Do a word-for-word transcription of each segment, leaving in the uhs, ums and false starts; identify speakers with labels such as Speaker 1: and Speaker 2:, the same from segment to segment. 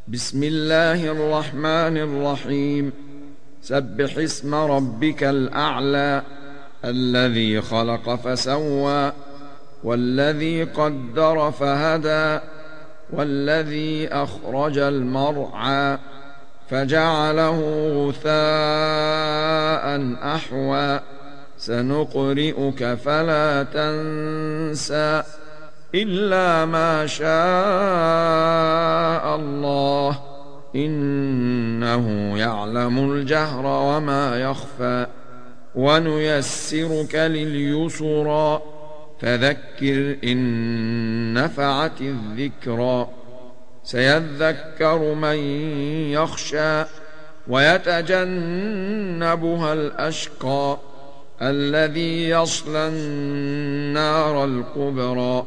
Speaker 1: بسم الله الرحمن الرحيم. سبح اسم ربك الأعلى الذي خلق فسوى والذي قدر فهدى والذي أخرج المرعى فجعله غثاء أحوى سنقرئك فلا تنسى إلا ما شاء الله إنه يعلم الجهر وما يخفى ونيسرك لليسرى فذكر إن نفعت الذكرى سيذكر من يخشى ويتجنبها الأشقى الذي يصلى النار الكبرى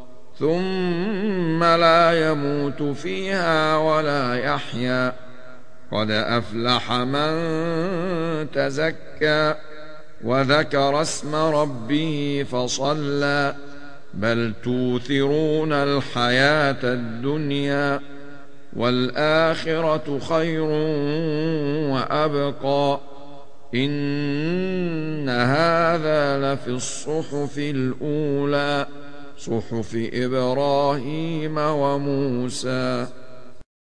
Speaker 1: ثم لا يموت فيها ولا يحيا قد أفلح من تزكى وذكر اسم ربه فصلى بل توثرون الحياة الدنيا والآخرة خير وأبقى إن هذا لفي الصحف الأولى صحف إبراهيم وموسى.